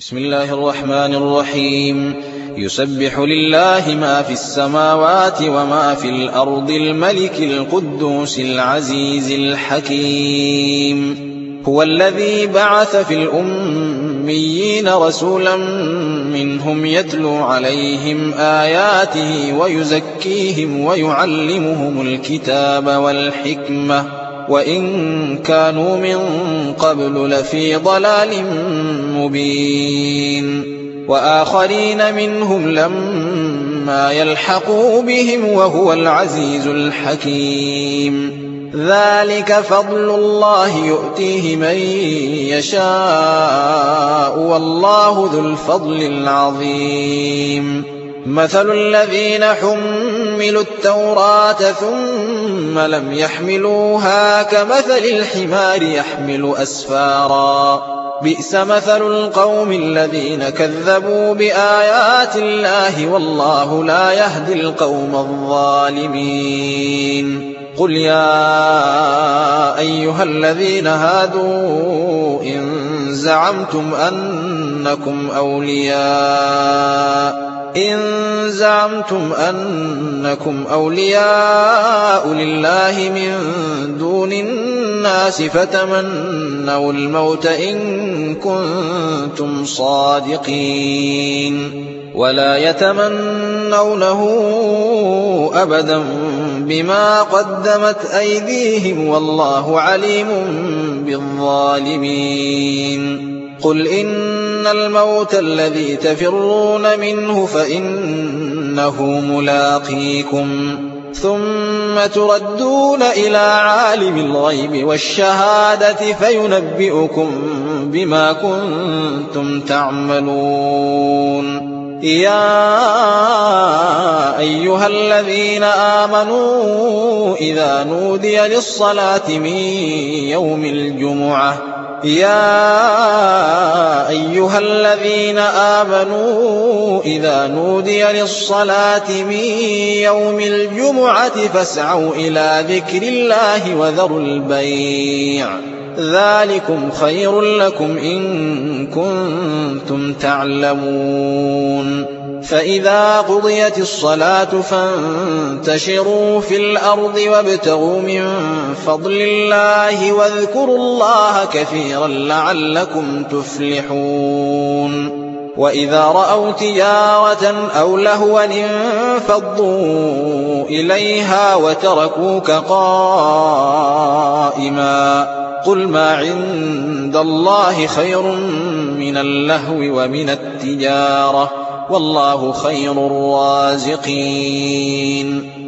بسم الله الرحمن الرحيم. يسبح لله ما في السماوات وما في الأرض الملك القدوس العزيز الحكيم. هو الذي بعث في الأميين رسولا منهم يتلو عليهم آياته ويزكيهم ويعلمهم الكتاب والحكمة وإن كانوا من قبل لفي ضلال مبين. وآخرين منهم لما يلحقوا بهم وهو العزيز الحكيم. ذلك فضل الله يؤتيه من يشاء والله ذو الفضل العظيم. مثل الذين حملوا التوراة ثم لم يحملوها كمثل الحمار يحمل أسفارا بئس مثل القوم الذين كذبوا بآيات الله والله لا يهدي القوم الظالمين. قل يا أيها الذين هادوا إن زعمتم أنكم أولياء لله من دون الناس فتمنوا الموت إن كنتم صادقين ولا يتمنونه أبدا بما قدمت أيديهم والله عليم بالظالمين. قل إن الموت الذي تفرون منه فإنه ملاقيكم ثم تردون إلى عالم الغيب والشهادة فينبئكم بما كنتم تعملون. يا أيها الذين آمنوا إذا نودي للصلاة من يوم الجمعة فاسعوا إلى ذكر الله وذروا البيع ذلكم خير لكم إن كنتم تعلمون. فإذا قضيت الصلاة فانتشروا في الأرض وابتغوا من فضل الله واذكروا الله كثيرا لعلكم تفلحون. وإذا رأوا تجارة أو لهوا انفضوا إليها وتركوك قائما قل ما عند الله خير من اللهو ومن التجارة والله خير الرازقين.